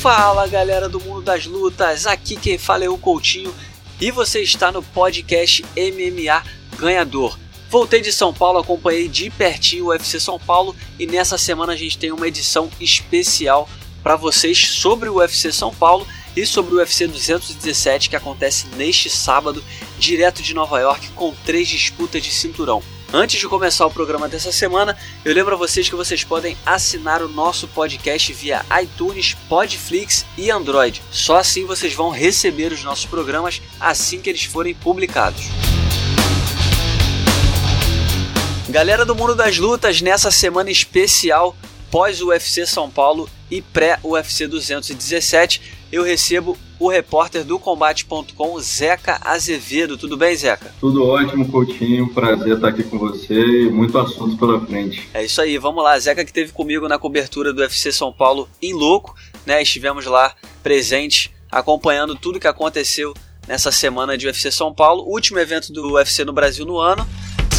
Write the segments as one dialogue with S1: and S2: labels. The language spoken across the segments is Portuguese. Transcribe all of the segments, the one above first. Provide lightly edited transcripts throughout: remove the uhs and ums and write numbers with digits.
S1: Fala galera do mundo das lutas, aqui quem fala é o Coutinho e você está no podcast MMA Ganhador. Voltei de São Paulo, acompanhei de pertinho o UFC São Paulo e nessa semana a gente tem uma edição especial para vocês sobre o UFC São Paulo e sobre o UFC 217 que acontece neste sábado, direto de Nova York, com 3 disputas de cinturão. Antes de começar o programa dessa semana, eu lembro a vocês que vocês podem assinar o nosso podcast via iTunes, Podflix e Android. Só assim vocês vão receber os nossos programas assim que eles forem publicados. Galera do mundo das lutas, nessa semana especial, pós-UFC São Paulo e pré-UFC 217, eu recebo o repórter do Combate.com, Zeca Azevedo. Tudo bem, Zeca?
S2: Tudo ótimo, Coutinho. Prazer estar aqui com você e muito assunto pela frente.
S1: É isso aí, vamos lá. Zeca que esteve comigo na cobertura do UFC São Paulo em loco, né? Estivemos lá presentes, acompanhando tudo que aconteceu nessa semana de UFC São Paulo, último evento do UFC no Brasil no ano.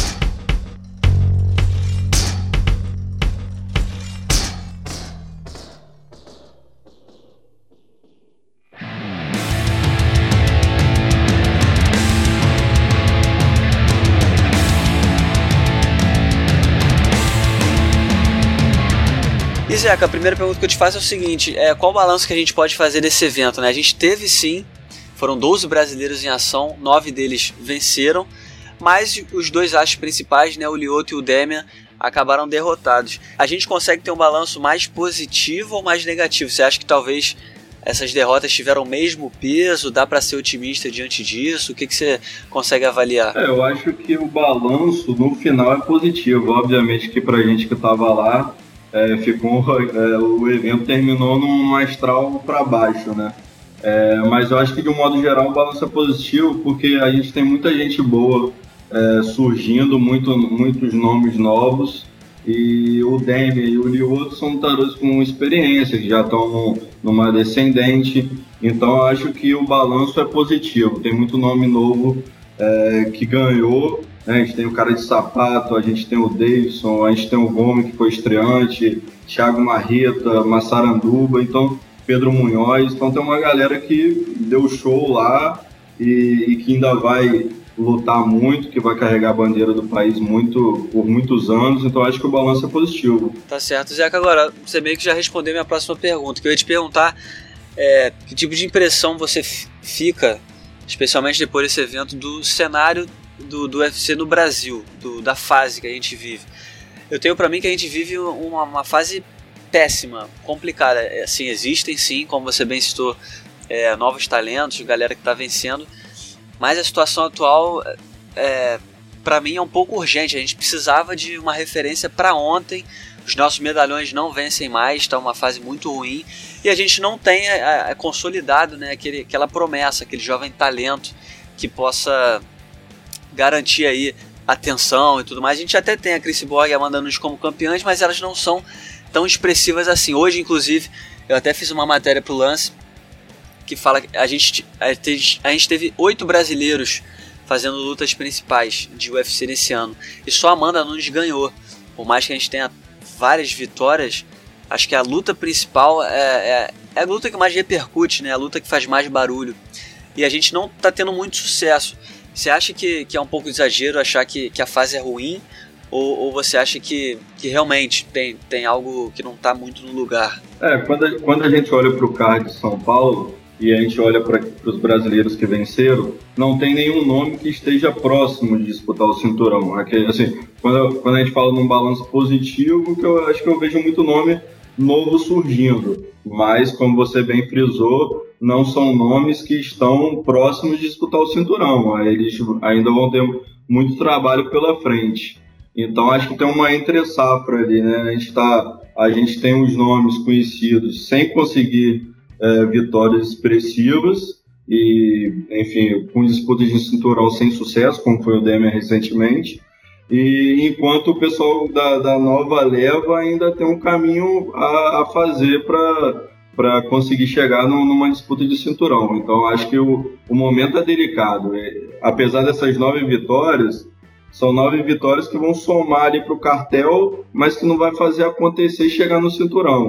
S1: E Zeca, a primeira pergunta que eu te faço é o seguinte, qual o balanço que a gente pode fazer desse evento, né? A gente teve sim, foram 12 brasileiros em ação, 9 deles venceram, mas os dois astros principais, né, o Lyoto e o Demian, acabaram derrotados. A gente consegue ter um balanço mais positivo ou mais negativo? Você acha que talvez essas derrotas tiveram o mesmo peso? Dá para ser otimista diante disso? O que você consegue avaliar?
S2: Eu acho que o balanço no final é positivo. Obviamente que pra gente que estava lá, o evento terminou num astral para baixo, né? Mas eu acho que de um modo geral o balanço é positivo porque a gente tem muita gente boa surgindo, muitos nomes novos, e o Demian e o Lyoto são lutadores com experiência, que já estão numa descendente, então eu acho que o balanço é positivo. Tem muito nome novo que ganhou, né? A gente tem o cara de sapato, a gente tem o Davidson, a gente tem o Gomes, que foi estreante, Thiago Marreta, Massaranduba, então Pedro Munhoz, então tem uma galera que deu show lá e que ainda vai lutar muito, que vai carregar a bandeira do país por muitos anos, então acho que o balanço é positivo.
S1: Tá certo, Zeca, agora você meio que já respondeu minha próxima pergunta, que eu ia te perguntar que tipo de impressão você fica, especialmente depois desse evento, do cenário do UFC no Brasil, da fase que a gente vive. Eu tenho pra mim que a gente vive uma fase péssima, complicada. Assim, existem sim, como você bem citou, novos talentos, galera que tá vencendo, mas a situação atual pra mim é um pouco urgente. A gente precisava de uma referência para ontem. Os nossos medalhões não vencem mais, está uma fase muito ruim e a gente não tem consolidado, né, aquela promessa, aquele jovem talento que possa garantir aí atenção e tudo mais. A gente até tem a Cris Borg e a Amanda Nunes como campeãs, mas elas não são tão expressivas assim. Hoje, inclusive, eu até fiz uma matéria pro Lance que fala que a gente teve 8 brasileiros fazendo lutas principais de UFC nesse ano e só a Amanda Nunes ganhou. Por mais que a gente tenha várias vitórias, acho que a luta principal é a luta que mais repercute, né? A luta que faz mais barulho, e a gente não está tendo muito sucesso. Você acha que é um pouco exagero achar que a fase é ruim? Ou você acha que realmente tem algo que não está muito no lugar?
S2: Quando a gente olha para o card de São Paulo e a gente olha para os brasileiros que venceram, não tem nenhum nome que esteja próximo de disputar o cinturão. Assim, quando a gente fala num balanço positivo, que eu acho que eu vejo muito nome novo surgindo, mas como você bem frisou, não são nomes que estão próximos de disputar o cinturão. Eles ainda vão ter muito trabalho pela frente. Então acho que tem uma entre-safra ali, né? A gente tem os nomes conhecidos sem conseguir vitórias expressivas e, enfim, com disputas de cinturão sem sucesso, como foi o Demian recentemente. E enquanto o pessoal da nova leva ainda tem um caminho a fazer para conseguir chegar numa disputa de cinturão. Então acho que o momento é delicado. Apesar dessas 9 vitórias, são 9 vitórias que vão somar ali para o cartel, mas que não vai fazer acontecer e chegar no cinturão.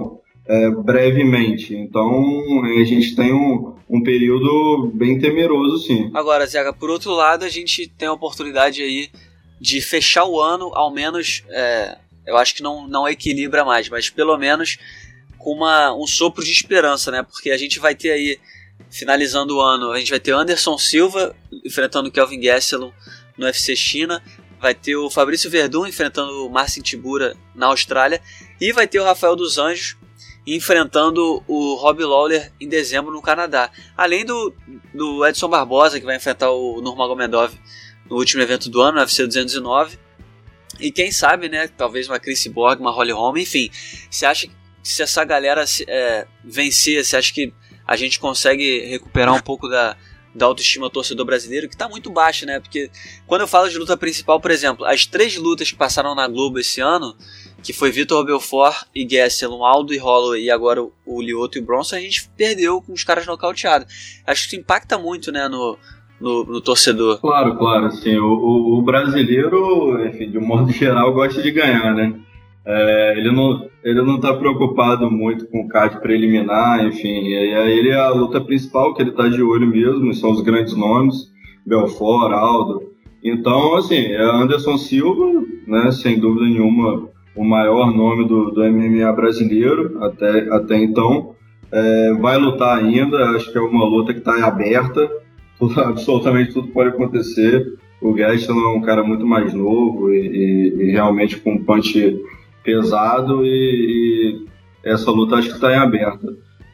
S2: brevemente. Então a gente tem um período bem temeroso, sim.
S1: Agora, Zeca, por outro lado, a gente tem a oportunidade aí de fechar o ano, ao menos, eu acho que não equilibra mais, mas pelo menos com um sopro de esperança, né? Porque a gente vai ter aí, finalizando o ano, a gente vai ter Anderson Silva enfrentando o Kelvin Gastelum no UFC China, vai ter o Fabrício Verdun enfrentando o Marcin Tybura na Austrália, e vai ter o Rafael dos Anjos enfrentando o Robbie Lawler em dezembro no Canadá. Além do Edson Barbosa, que vai enfrentar o Nurmagomedov no último evento do ano, no UFC 209. E quem sabe, né, talvez uma Chris Borg, uma Holly Holm, enfim. Você acha que se essa galera vencer, você acha que a gente consegue recuperar um pouco da autoestima do torcedor brasileiro, que está muito baixa, né? Porque quando eu falo de luta principal, por exemplo, as 3 lutas que passaram na Globo esse ano, que foi Vitor Belfort e Gastelum, Aldo e Holloway, e agora o Lyoto e o Bronson, a gente perdeu com os caras nocauteados. Acho que isso impacta muito, né, no torcedor.
S2: Claro, assim, o brasileiro, enfim, de um modo geral, gosta de ganhar, né? Ele não está preocupado muito com o card preliminar, enfim, ele é a luta principal que ele está de olho mesmo, são os grandes nomes, Belfort, Aldo. Então, assim, é Anderson Silva, né, sem dúvida nenhuma, o maior nome do MMA brasileiro até então. Vai lutar ainda, acho que é uma luta que está aberta, absolutamente tudo pode acontecer. O Gastelum é um cara muito mais novo e realmente com um punch pesado, e essa luta acho que está em aberta.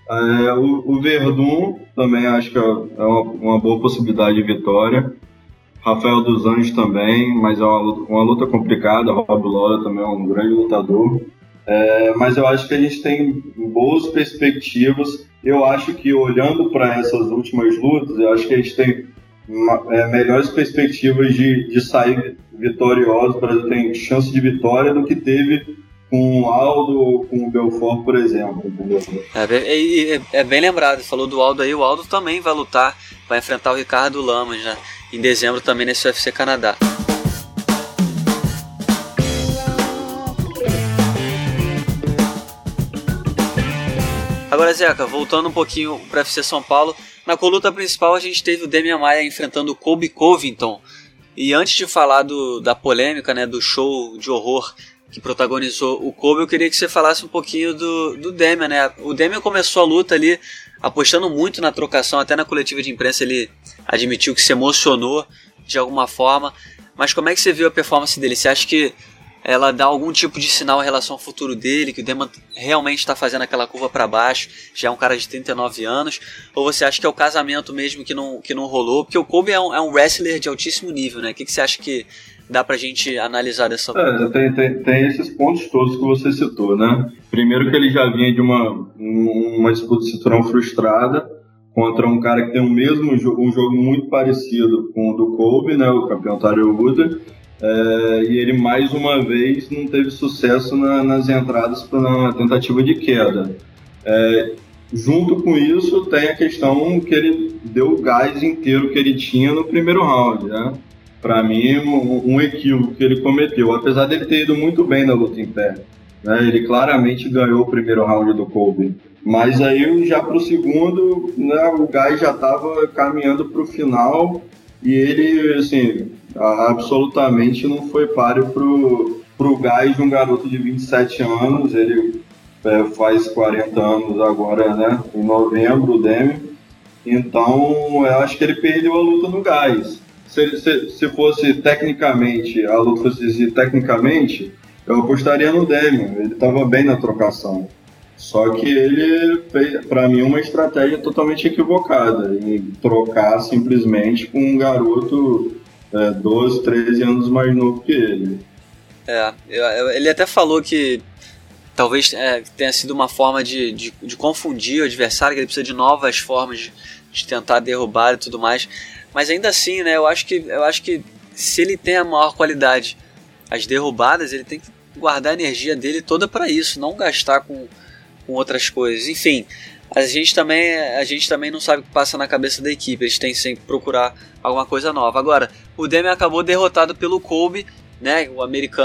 S2: O Verdun também acho que é uma boa possibilidade de vitória. Rafael dos Anjos também, mas é uma luta complicada. Rob Lawler também é um grande lutador. Mas eu acho que a gente tem boas perspectivas. Eu acho que, olhando para essas últimas lutas, eu acho que a gente tem melhores perspectivas de sair vitorioso. O Brasil tem chance de vitória do que teve com o Aldo ou com o Belfort, por exemplo. Entendeu?
S1: É bem lembrado, falou do Aldo aí. O Aldo também vai lutar, vai enfrentar o Ricardo Lamas, né, em dezembro também nesse UFC Canadá. Agora, Zeca, voltando um pouquinho para o UFC São Paulo, na luta principal a gente teve o Demian Maia enfrentando o Colby Covington. E antes de falar da polêmica, né, do show de horror que protagonizou o Colby, eu queria que você falasse um pouquinho do Demian, né? O Demian começou a luta ali apostando muito na trocação, até na coletiva de imprensa ele admitiu que se emocionou de alguma forma. Mas como é que você viu a performance dele? Você acha que ela dá algum tipo de sinal em relação ao futuro dele, que o Demian realmente está fazendo aquela curva para baixo, já é um cara de 39 anos, ou você acha que é o casamento mesmo que não rolou? Porque o Colby é um wrestler de altíssimo nível, né? O que você acha que dá pra gente analisar dessa forma?
S2: Tem esses pontos todos que você citou, né? Primeiro que ele já vinha de uma disputa de cinturão frustrada contra um cara que tem um jogo muito parecido com o do Colby, né? O campeão Tyler Woodley. E ele mais uma vez não teve sucesso nas entradas na tentativa de queda. Junto com isso tem a questão que ele deu o gás inteiro que ele tinha no primeiro round, né? Para mim, um equívoco que ele cometeu, apesar dele ter ido muito bem na luta em pé, né? Ele claramente ganhou o primeiro round do Colby, mas aí já para o segundo, né, o gás já estava caminhando para o final e ele, assim, absolutamente não foi páreo pro gás de um garoto de 27 anos, ele faz 40 anos agora, né, em novembro, o Demian. Então eu acho que ele perdeu a luta no gás. Se fosse tecnicamente, a luta fosse tecnicamente, eu apostaria no Demian, ele estava bem na trocação. Só que ele fez, para mim, uma estratégia totalmente equivocada, em trocar simplesmente com um garoto 12, 13 anos mais novo que ele.
S1: Ele até falou que talvez tenha sido uma forma de confundir o adversário, que ele precisa de novas formas de tentar derrubar e tudo mais. Mas ainda assim, né, eu acho que se ele tem a maior qualidade, as derrubadas, ele tem que guardar a energia dele toda para isso, não gastar com outras coisas. Enfim, a gente também não sabe o que passa na cabeça da equipe, eles têm sempre que procurar alguma coisa nova. Agora, o Demian acabou derrotado pelo Colby, né, o americano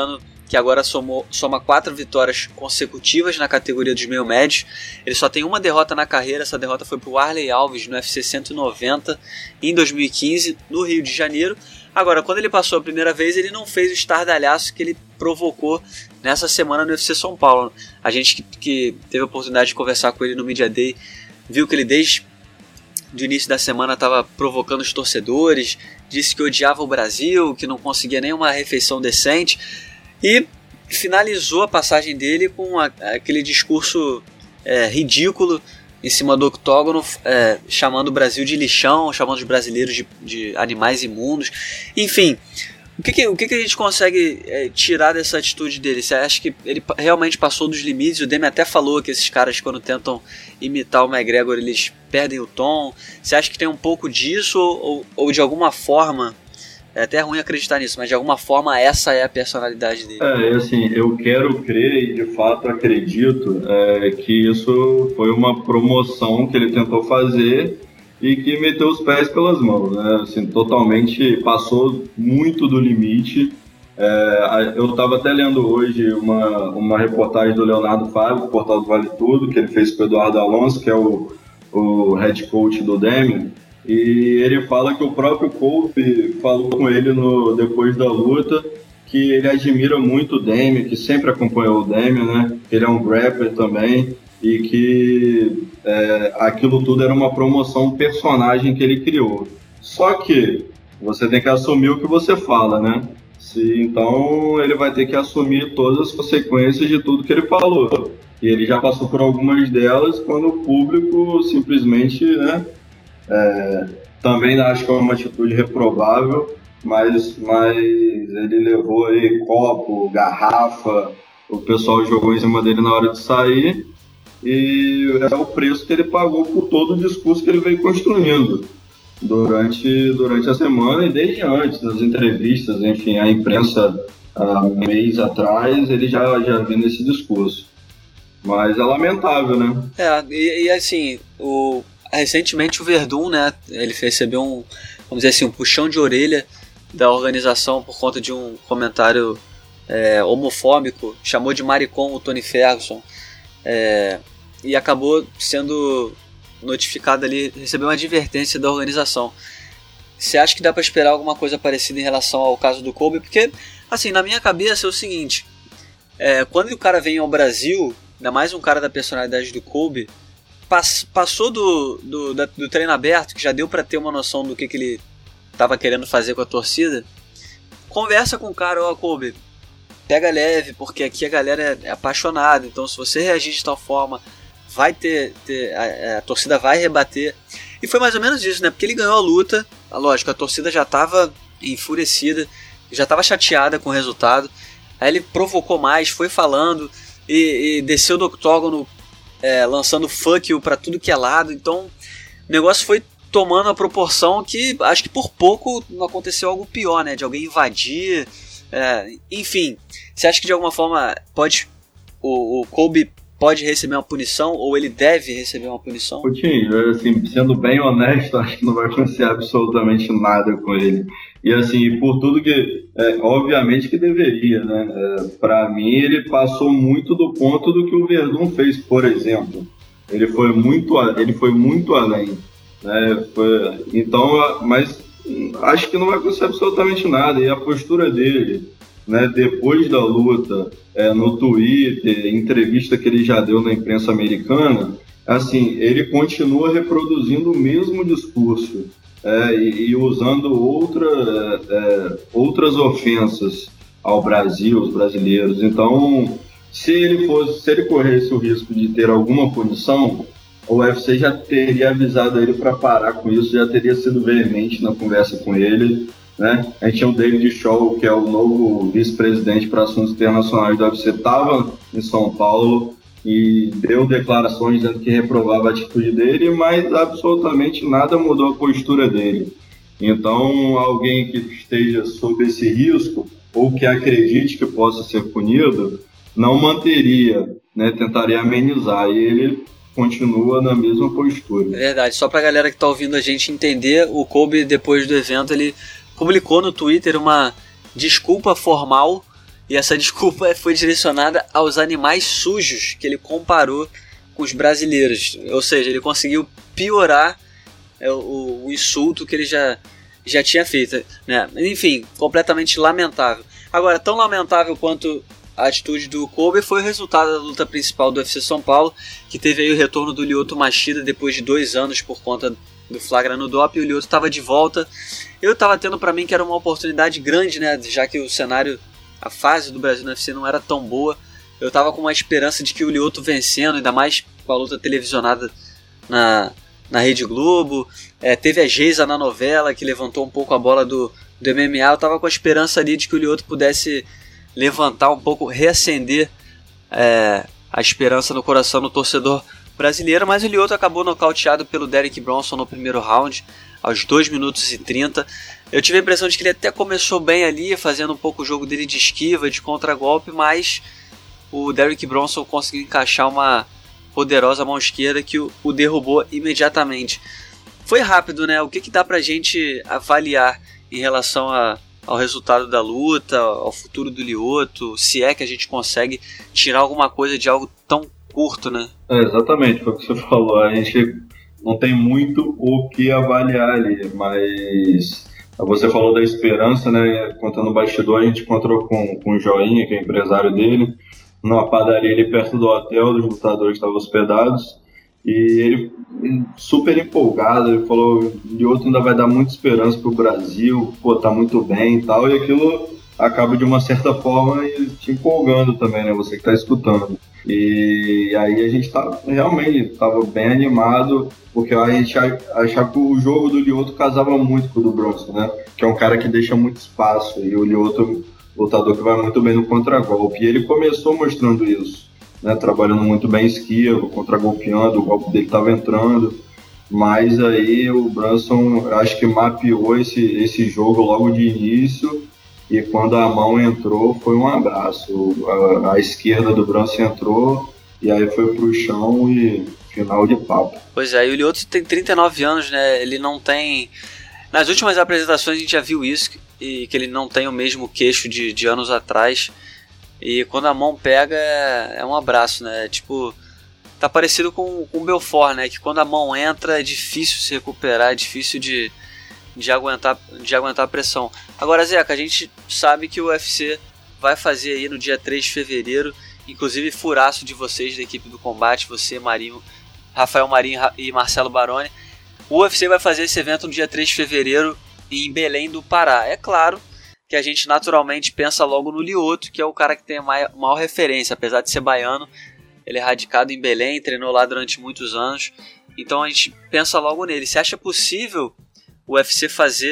S1: que agora soma 4 vitórias consecutivas na categoria dos meio médios. Ele só tem uma derrota na carreira, essa derrota foi para o Warley Alves no UFC 190 em 2015, no Rio de Janeiro. Agora, quando ele passou a primeira vez, ele não fez o estardalhaço que ele provocou nessa semana no UFC São Paulo. A gente que teve a oportunidade de conversar com ele no Media Day, viu que ele desde o início da semana estava provocando os torcedores, disse que odiava o Brasil, que não conseguia nenhuma refeição decente, e finalizou a passagem dele com aquele discurso ridículo em cima do octógono, chamando o Brasil de lixão, chamando os brasileiros de animais imundos. Enfim, o que a gente consegue tirar dessa atitude dele? Você acha que ele realmente passou dos limites? O Demi até falou que esses caras, quando tentam imitar o McGregor, eles perdem o tom. Você acha que tem um pouco disso ou de alguma forma, é até ruim acreditar nisso, mas de alguma forma essa é a personalidade dele?
S2: Assim, eu quero crer e de fato acredito que isso foi uma promoção que ele tentou fazer e que meteu os pés pelas mãos, né? Assim, totalmente passou muito do limite. Eu estava até lendo hoje uma reportagem do Leonardo Fábio, do portal do Vale Tudo, que ele fez com o Eduardo Alonso, que é o head coach do Demian, e ele fala que o próprio Colby falou com ele depois da luta que ele admira muito o Demian, que sempre acompanhou o Demian, né? Ele é um grappler também, e que aquilo tudo era uma promoção, um personagem que ele criou. Só que você tem que assumir o que você fala, né? Então ele vai ter que assumir todas as consequências de tudo que ele falou. E ele já passou por algumas delas quando o público simplesmente, né? Também acho que é uma atitude reprovável, mas ele levou aí copo, garrafa, o pessoal jogou em cima dele na hora de sair. E é o preço que ele pagou por todo o discurso que ele veio construindo durante a semana e desde antes das entrevistas, enfim, a imprensa há um mês atrás ele já vinha nesse discurso. Mas é lamentável, né?
S1: E assim, recentemente o Verdun, né, ele recebeu vamos dizer assim, um puxão de orelha da organização por conta de um comentário homofóbico, chamou de maricom o Tony Ferguson. E acabou sendo notificado ali, recebeu uma advertência da organização. Você acha que dá para esperar alguma coisa parecida em relação ao caso do Colby? Porque, assim, na minha cabeça é o seguinte, quando o cara vem ao Brasil, ainda mais um cara da personalidade do Colby, passou do treino aberto, que já deu para ter uma noção do que ele estava querendo fazer com a torcida, conversa com o cara, Colby, pega leve, porque aqui a galera é apaixonada, então se você reagir de tal forma, vai a torcida vai rebater. E foi mais ou menos isso, né? Porque ele ganhou a luta, lógico, a torcida já estava enfurecida, já estava chateada com o resultado, aí ele provocou mais, foi falando, e desceu do octógono lançando fuck you pra tudo que é lado, então o negócio foi tomando a proporção que acho que por pouco não aconteceu algo pior, né? De alguém invadir. Enfim, você acha que de alguma forma o Colby pode receber uma punição ou ele deve receber uma punição?
S2: Coutinho, assim, sendo bem honesto, acho que não vai acontecer absolutamente nada com ele. E assim, por tudo que, obviamente que deveria, né? Para mim, ele passou muito do ponto do que o Verdun fez, por exemplo. Ele foi muito além, né? Então, mas acho que não vai acontecer absolutamente nada. E a postura dele, né, depois da luta, no Twitter, entrevista que ele já deu na imprensa americana, assim, ele continua reproduzindo o mesmo discurso e usando outras ofensas ao Brasil, aos brasileiros. Então, se ele corresse o risco de ter alguma punição, o UFC já teria avisado ele para parar com isso, já teria sido veemente na conversa com ele, né? A gente tinha o David Shaw, que é o novo vice-presidente para assuntos internacionais do UFC, estava em São Paulo e deu declarações dizendo que reprovava a atitude dele, mas absolutamente nada mudou a postura dele. Então, alguém que esteja sob esse risco ou que acredite que possa ser punido, não manteria, né? Tentaria amenizar, e ele continua na mesma postura.
S1: É verdade, só pra galera que tá ouvindo a gente entender, o Colby, depois do evento, ele publicou no Twitter uma desculpa formal E essa desculpa foi direcionada aos animais sujos que ele comparou com os brasileiros. Ou seja, ele conseguiu piorar o insulto que ele já tinha feito, né? Enfim, completamente lamentável. Agora, tão lamentável quanto a atitude do Colby foi o resultado da luta principal do UFC São Paulo, que teve aí o retorno do Lyoto Machida depois de 2 anos por conta do flagra no doping. O Lyoto estava de volta. Eu estava tendo para mim que era uma oportunidade grande, né? Já que o cenário, a fase do Brasil no UFC não era tão boa. Eu estava com uma esperança de que o Lyoto vencendo, ainda mais com a luta televisionada na Rede Globo. Teve a Geisa na novela, que levantou um pouco a bola do MMA. Eu estava com a esperança ali de que o Lyoto pudesse levantar um pouco, reacender a esperança no coração do torcedor brasileiro, mas o Lyoto acabou nocauteado pelo Derek Bronson no primeiro round, aos 2 minutos e 30. Eu tive a impressão de que ele até começou bem ali, fazendo um pouco o jogo dele de esquiva, de contragolpe, mas o Derek Bronson conseguiu encaixar uma poderosa mão esquerda que o derrubou imediatamente. Foi rápido, né? O que dá pra gente avaliar em relação ao resultado da luta, ao futuro do Lyoto, se é que a gente consegue tirar alguma coisa de algo tão curto, né?
S2: Exatamente, foi o que você falou. A gente não tem muito o que avaliar ali, mas você falou da esperança, né? Contando o bastidor, a gente encontrou com o Joinha, que é empresário dele, numa padaria ali perto do hotel dos lutadores que estavam hospedados, e ele super empolgado, ele falou: o Lyoto ainda vai dar muita esperança pro Brasil, pô, tá muito bem e tal, e aquilo acaba de uma certa forma te empolgando também, né, você que tá escutando. E aí a gente realmente tava bem animado, porque a gente achava que o jogo do Lyoto casava muito com o do Bronson, né, que é um cara que deixa muito espaço, e o Lyoto, lutador que vai muito bem no contragolpe, e ele começou mostrando isso, né, trabalhando muito bem esquiva, contragolpeando, o golpe dele estava entrando, mas aí o Bronson, acho que mapeou esse jogo logo de início, e quando a mão entrou foi um abraço, a esquerda do Bronson entrou, e aí foi pro chão e final de papo.
S1: Pois é, e o Lyoto tem 39 anos, né, ele não tem... Nas últimas apresentações a gente já viu isso, e que ele não tem o mesmo queixo de anos atrás. E quando a mão pega é um abraço, né? Tipo, tá parecido com o Belfort, né? Que quando a mão entra é difícil se recuperar, é difícil de aguentar a pressão. Agora, Zeca, a gente sabe que o UFC vai fazer aí no dia 3 de fevereiro, inclusive furaço de vocês da equipe do combate, você, Marinho, Rafael Marinho e Marcelo Baroni. O UFC vai fazer esse evento no dia 3 de fevereiro em Belém do Pará. É claro que a gente naturalmente pensa logo no Lyoto, que é o cara que tem a maior referência, apesar de ser baiano, ele é radicado em Belém, treinou lá durante muitos anos, então a gente pensa logo nele. Você acha possível o UFC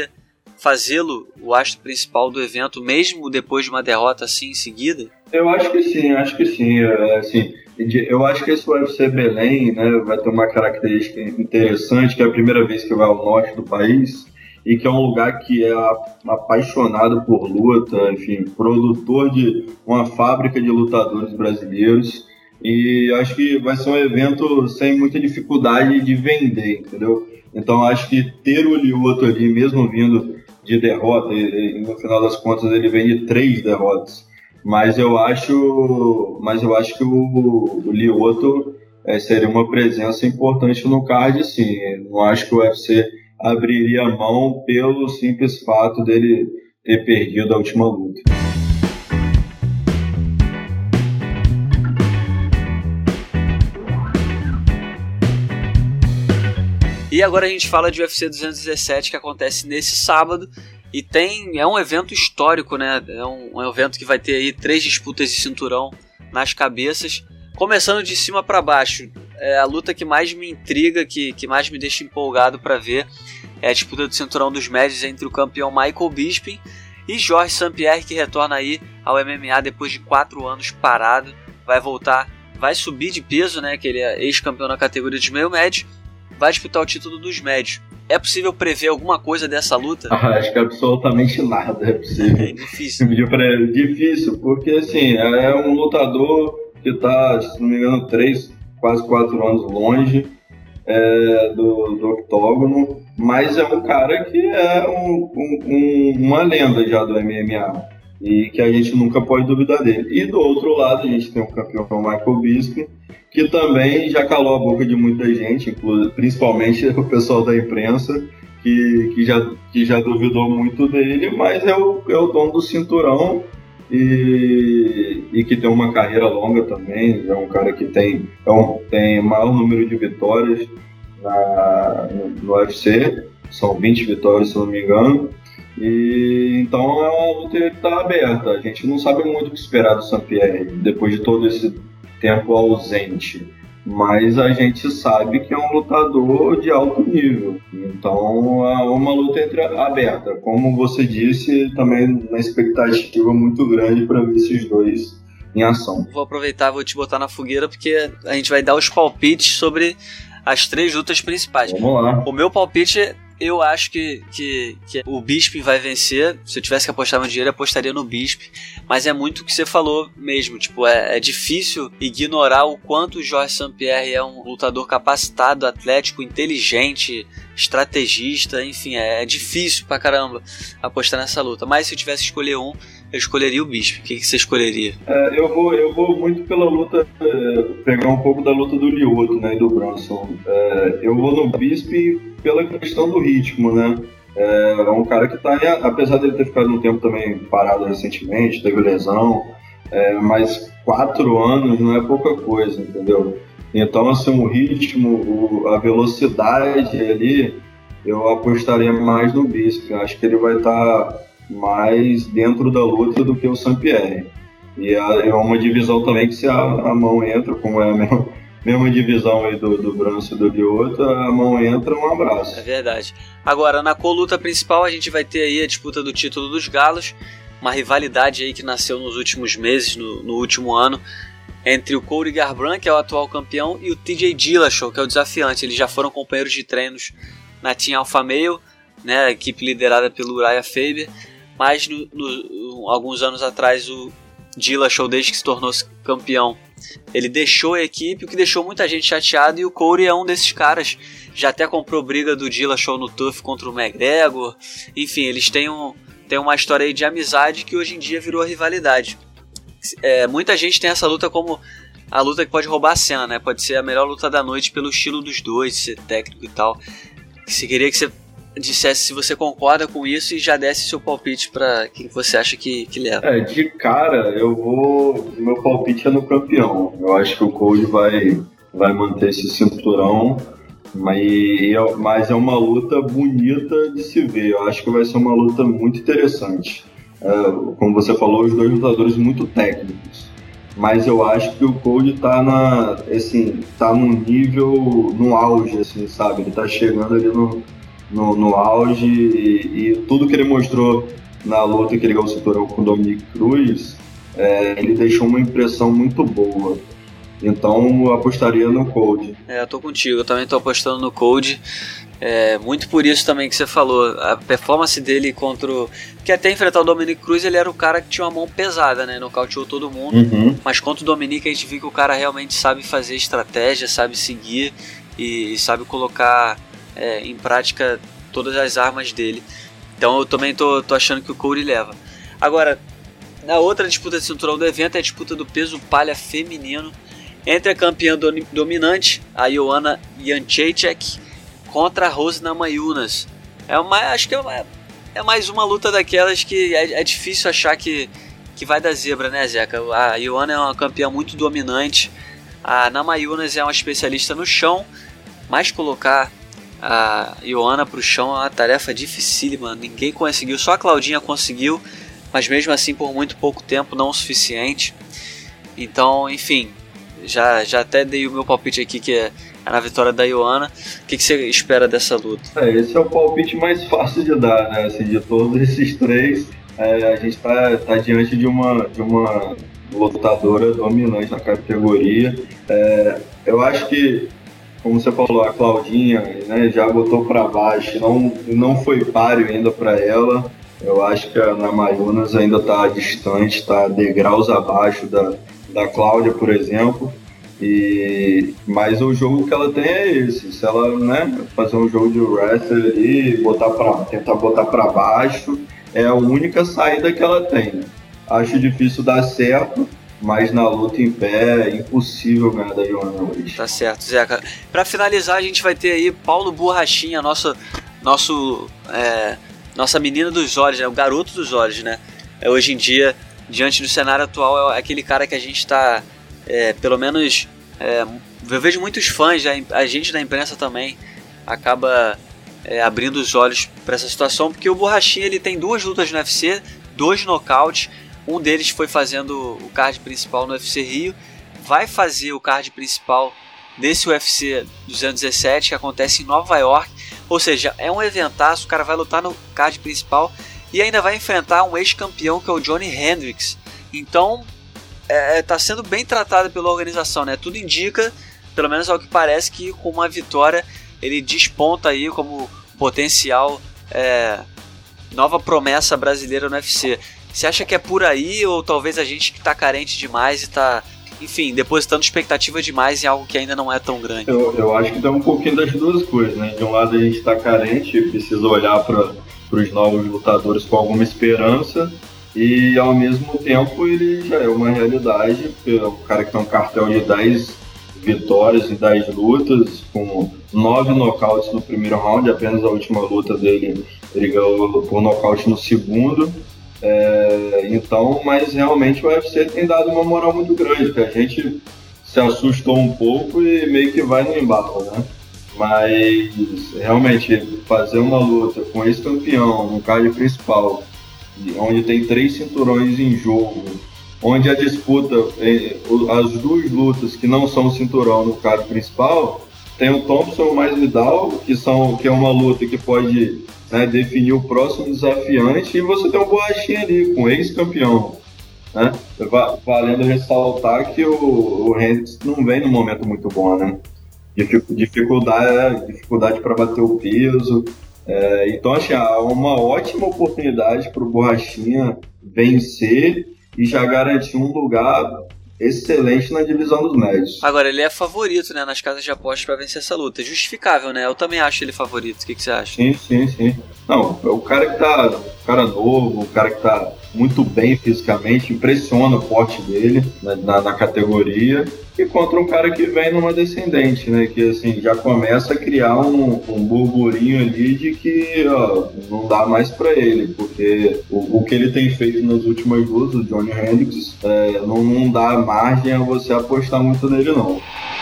S1: fazê-lo o astro principal do evento, mesmo depois de uma derrota assim em seguida?
S2: Eu acho que sim, assim, eu acho que esse UFC Belém, né, vai ter uma característica interessante, que é a primeira vez que vai ao norte do país, e que é um lugar que é apaixonado por luta, enfim, produtor de uma fábrica de lutadores brasileiros, e acho que vai ser um evento sem muita dificuldade de vender, entendeu? Então acho que ter o Lyoto ali, mesmo vindo de derrota, e no final das contas ele vem de 3 derrotas, mas eu acho que o Lyoto seria uma presença importante no card, sim. Não acho que o UFC abriria a mão pelo simples fato dele ter perdido a última luta.
S1: E agora a gente fala de UFC 217, que acontece nesse sábado, e é um evento histórico, né? É um evento que vai ter aí 3 disputas de cinturão nas cabeças, começando de cima para baixo. É a luta que mais me intriga, que mais me deixa empolgado para ver, é a disputa do cinturão dos médios entre o campeão Michael Bisping e Jorge St-Pierre, que retorna aí ao MMA depois de 4 anos parado, vai voltar, vai subir de peso, né, que ele é ex-campeão na categoria de meio médio, vai disputar o título dos médios. É possível prever alguma coisa dessa luta?
S2: Acho que absolutamente nada é possível.
S1: É difícil.
S2: Difícil, porque assim, é um lutador que está, se não me engano, quase 4 anos longe do octógono, mas é um cara que é uma lenda já do MMA. e que a gente nunca pode duvidar dele. E do outro lado, a gente tem o campeão Michael Bisping, que também já calou a boca de muita gente, principalmente o pessoal da imprensa, que já duvidou muito dele, mas é o dono do cinturão e que tem uma carreira longa também. É um cara que tem maior número de vitórias no UFC, são 20 vitórias, se não me engano. E então é uma luta que está aberta. A gente não sabe muito o que esperar do Saint-Pierre depois de todo esse tempo ausente, mas a gente sabe que é um lutador de alto nível. Então é uma luta aberta, como você disse, também uma expectativa muito grande para ver esses dois em ação.
S1: Vou aproveitar, vou te botar na fogueira, porque a gente vai dar os palpites sobre as 3 lutas principais.
S2: Vamos lá.
S1: O meu palpite, eu acho que o Bisping vai vencer. Se eu tivesse que apostar meu dinheiro, eu apostaria no Bisping. Mas é muito o que você falou mesmo. Tipo, é difícil ignorar o quanto o Georges St-Pierre é um lutador capacitado, atlético, inteligente, estrategista. Enfim, é difícil pra caramba apostar nessa luta. Mas se eu tivesse que escolher um, eu escolheria o Bisping. O que você escolheria?
S2: Eu vou muito pela luta, pegar um pouco da luta do Lyoto, né, e do Brunson. Eu vou no Bisping pela questão do ritmo, né? É um cara que tá, apesar dele ter ficado um tempo também parado recentemente, teve lesão, mas 4 anos não é pouca coisa, entendeu? Então, assim, o ritmo, a velocidade ali, eu apostaria mais no Bisping. Acho que ele vai estar mais dentro da luta do que o Saint-Pierre. E é uma divisão também que, se a mão entra, como é a mesma divisão aí do Brunson e do Lyoto, a mão entra, um abraço.
S1: É verdade. Agora, na co-luta principal, a gente vai ter aí a disputa do título dos galos, uma rivalidade aí que nasceu nos últimos meses, no último ano, entre o Cody Garbrandt, que é o atual campeão, e o TJ Dillashaw, que é o desafiante. Eles já foram companheiros de treinos na Team Alpha Male, né, a equipe liderada pelo Uriah Faber, mas alguns anos atrás o Dillashaw, desde que se tornou campeão, ele deixou a equipe, o que deixou muita gente chateada, e o Cody é um desses caras. Já até comprou briga do Dillashaw no TUF contra o McGregor. Enfim, eles têm uma história aí de amizade que hoje em dia virou rivalidade. Muita gente tem essa luta como a luta que pode roubar a cena, né? Pode ser a melhor luta da noite pelo estilo dos dois, ser técnico e tal. Queria que você dissesse se você concorda com isso e já desse seu palpite para quem você acha que leva.
S2: De cara, meu palpite é no campeão. Eu acho que o Cody vai manter esse cinturão, mas é uma luta bonita de se ver. Eu acho que vai ser uma luta muito interessante. Como você falou, os dois lutadores muito técnicos, mas eu acho que o Cody tá num nível, no auge, assim, sabe? Ele tá chegando ali no auge, e tudo que ele mostrou na luta que ele ganhou o cinturão com o Dominick Cruz, ele deixou uma impressão muito boa. Então eu apostaria no Cody.
S1: Eu tô contigo, eu também tô apostando no Cody. Muito por isso também que você falou, a performance dele porque até enfrentar o Dominick Cruz, ele era o cara que tinha uma mão pesada, né? Nocauteou todo mundo. Mas contra o Dominick a gente viu que o cara realmente sabe fazer estratégia, sabe seguir e sabe colocar em prática todas as armas dele. Então eu também tô achando que o Cody leva. Agora, na outra disputa de cinturão do evento é a disputa do peso palha feminino entre a campeã dominante, a Joanna Jędrzejczyk, contra a Rose Namajunas. Acho que é mais uma luta daquelas que é difícil achar que vai dar zebra, né, Zeca? A Joanna é uma campeã muito dominante, a Namajunas é uma especialista no chão, mas colocar a Joanna pro chão é uma tarefa dificílima. Ninguém conseguiu, só a Claudinha conseguiu, mas mesmo assim por muito pouco tempo, não o suficiente. Então, enfim, já até dei o meu palpite aqui, que é na vitória da Joanna. O que você espera dessa luta?
S2: Esse é o palpite mais fácil de dar, né? Assim, de todos esses três, a gente tá diante de uma lutadora dominante na categoria. Eu acho que, como você falou, a Claudinha, né, já botou para baixo, não foi páreo ainda para ela. Eu acho que a Namajunas ainda está distante, está degraus abaixo da Cláudia, por exemplo. Mas o jogo que ela tem é esse. Se ela, né, fazer um jogo de wrestler ali, tentar botar para baixo, é a única saída que ela tem. acho difícil dar certo, mas na luta em pé é impossível ganhar da Joana hoje.
S1: Tá certo, Zeca. Pra finalizar, a gente vai ter aí Paulo Borrachinha, nossa menina dos olhos, né? O garoto dos olhos, né? Hoje em dia, diante do cenário atual, é aquele cara que a gente tá, pelo menos, eu vejo muitos fãs, a gente da imprensa também acaba abrindo os olhos para essa situação, porque o Borrachinha ele tem 2 lutas no UFC, 2 nocautes. Um deles foi fazendo o card principal no UFC Rio, vai fazer o card principal desse UFC 217 que acontece em Nova York, ou seja, é um eventaço. O cara vai lutar no card principal e ainda vai enfrentar um ex-campeão que é o Johnny Hendricks. Então tá sendo bem tratado pela organização, né? Tudo indica, pelo menos ao que parece, que com uma vitória ele desponta aí como potencial nova promessa brasileira no UFC. Você acha que é por aí, ou talvez a gente que está carente demais e está, enfim, depositando expectativa demais em algo que ainda não é tão grande?
S2: Eu acho que tem um pouquinho das duas coisas, né? De um lado a gente está carente e precisa olhar para os novos lutadores com alguma esperança, e ao mesmo tempo ele já é uma realidade. O cara que tem um cartel de 10 vitórias em 10 lutas, com 9 nocautes no primeiro round, apenas a última luta dele ele ganhou por nocaute no segundo. Então, mas realmente o UFC tem dado uma moral muito grande, que a gente se assustou um pouco e meio que vai no embalo, né? Mas realmente fazer uma luta com esse campeão no card principal, onde tem 3 cinturões em jogo, onde a disputa, as 2 lutas que não são cinturão no card principal, tem o Thompson mais Vidal, que é uma luta que pode, né, definir o próximo desafiante, e você tem um Borrachinha ali, com ex-campeão, né? Valendo ressaltar que o Hendricks não vem num momento muito bom, né? Dificuldade para bater o peso. Então, assim, há uma ótima oportunidade para o Borrachinha vencer e já garantir um lugar excelente na divisão dos médios.
S1: Agora, ele é favorito, né, nas casas de apostas para vencer essa luta. É justificável, né? Eu também acho ele favorito. O que você acha?
S2: Sim. Não, o cara que tá... O cara novo, o cara que tá muito bem fisicamente, impressiona o porte dele na categoria, e contra um cara que vem numa descendente, né? Que, assim, já começa a criar um burburinho ali de que, não dá mais pra ele, porque o que ele tem feito nas últimas lutas, o Johnny Hendricks, não dá margem a você apostar muito nele, não.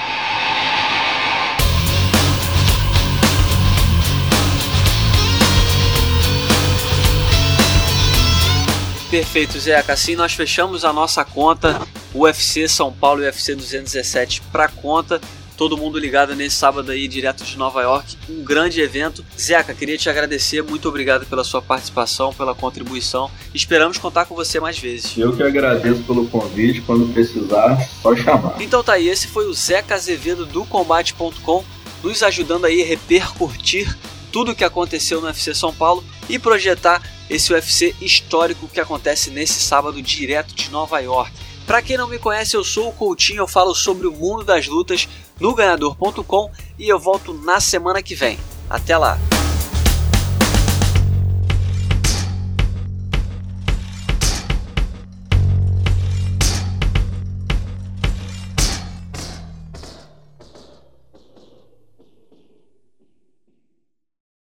S1: Perfeito, Zeca. Assim nós fechamos a nossa conta UFC São Paulo e UFC 217 para conta. Todo mundo ligado nesse sábado aí, direto de Nova York. Um grande evento. Zeca, queria te agradecer. Muito obrigado pela sua participação, pela contribuição. Esperamos contar com você mais vezes.
S2: Eu que agradeço pelo convite. Quando precisar, só chamar.
S1: Então tá aí. Esse foi o Zeca Azevedo do Combate.com, nos ajudando aí a repercutir tudo o que aconteceu no UFC São Paulo e projetar esse UFC histórico que acontece nesse sábado direto de Nova York. Para quem não me conhece, eu sou o Coutinho, eu falo sobre o mundo das lutas no Ganhador.com e eu volto na semana que vem. Até lá!